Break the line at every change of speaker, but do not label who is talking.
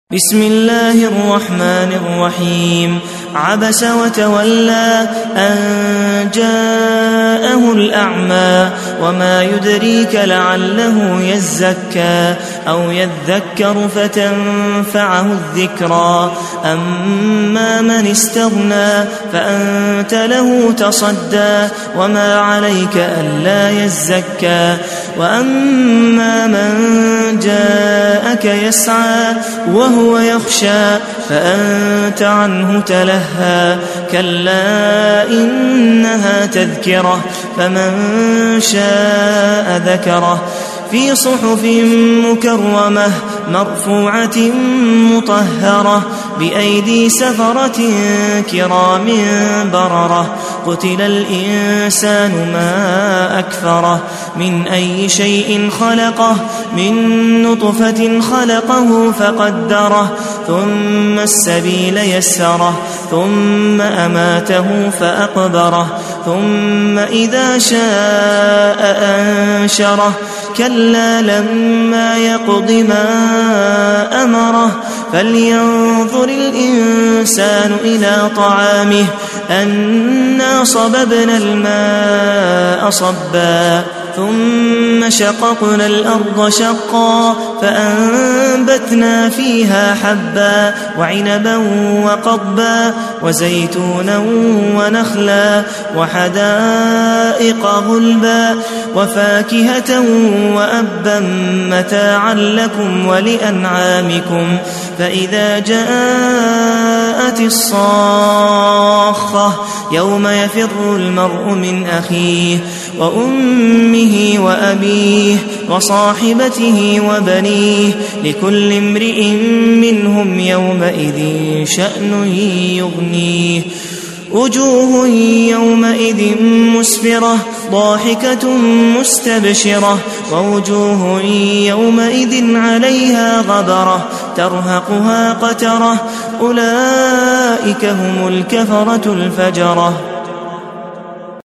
بسم الله الرحمن الرحيم. عبس وتولى أن جاءه الأعمى وما يدريك لعله يزكى أو يذكر فتنفعه الذكرى. أما من استغنى فأنت له تصدى وما عليك ألا يزكى. وأما من جاءك يسعى وهو يخشى فأنت عنه تلهى. كلا إنها تذكرة فمن شاء ذكره في صحف مكرمة مرفوعة مطهرة بأيدي سفرة كرام بررة. قتل الإنسان ما أكفره من أي شيء خلقه من نطفة خلقه فقدره ثم السبيل يسره ثم أماته فأقبره ثم إذا شاء أنشره. كلا لما يقض ما أمره فلينظر الإنسان إلى طعامه أنا صببنا الماء صبا ثم شققنا الأرض شقا فأنبتنا فيها حبا وعنبا وقضبا وزيتونا ونخلا وحدائق غلبا وفاكهة وأبا متاعا لكم ولأنعامكم. فإذا جاءت الصاخة يوم يفر المرء من أخيه وأمه وأبيه وصاحبته وبنيه لكل امرئ منهم يومئذ شأن يغنيه. وجوه يومئذ مسفرة ضاحكة مستبشرة ووجوه يومئذ عليها غبرة ترهقها قترة. أولئك هم الكفرة الفجرة.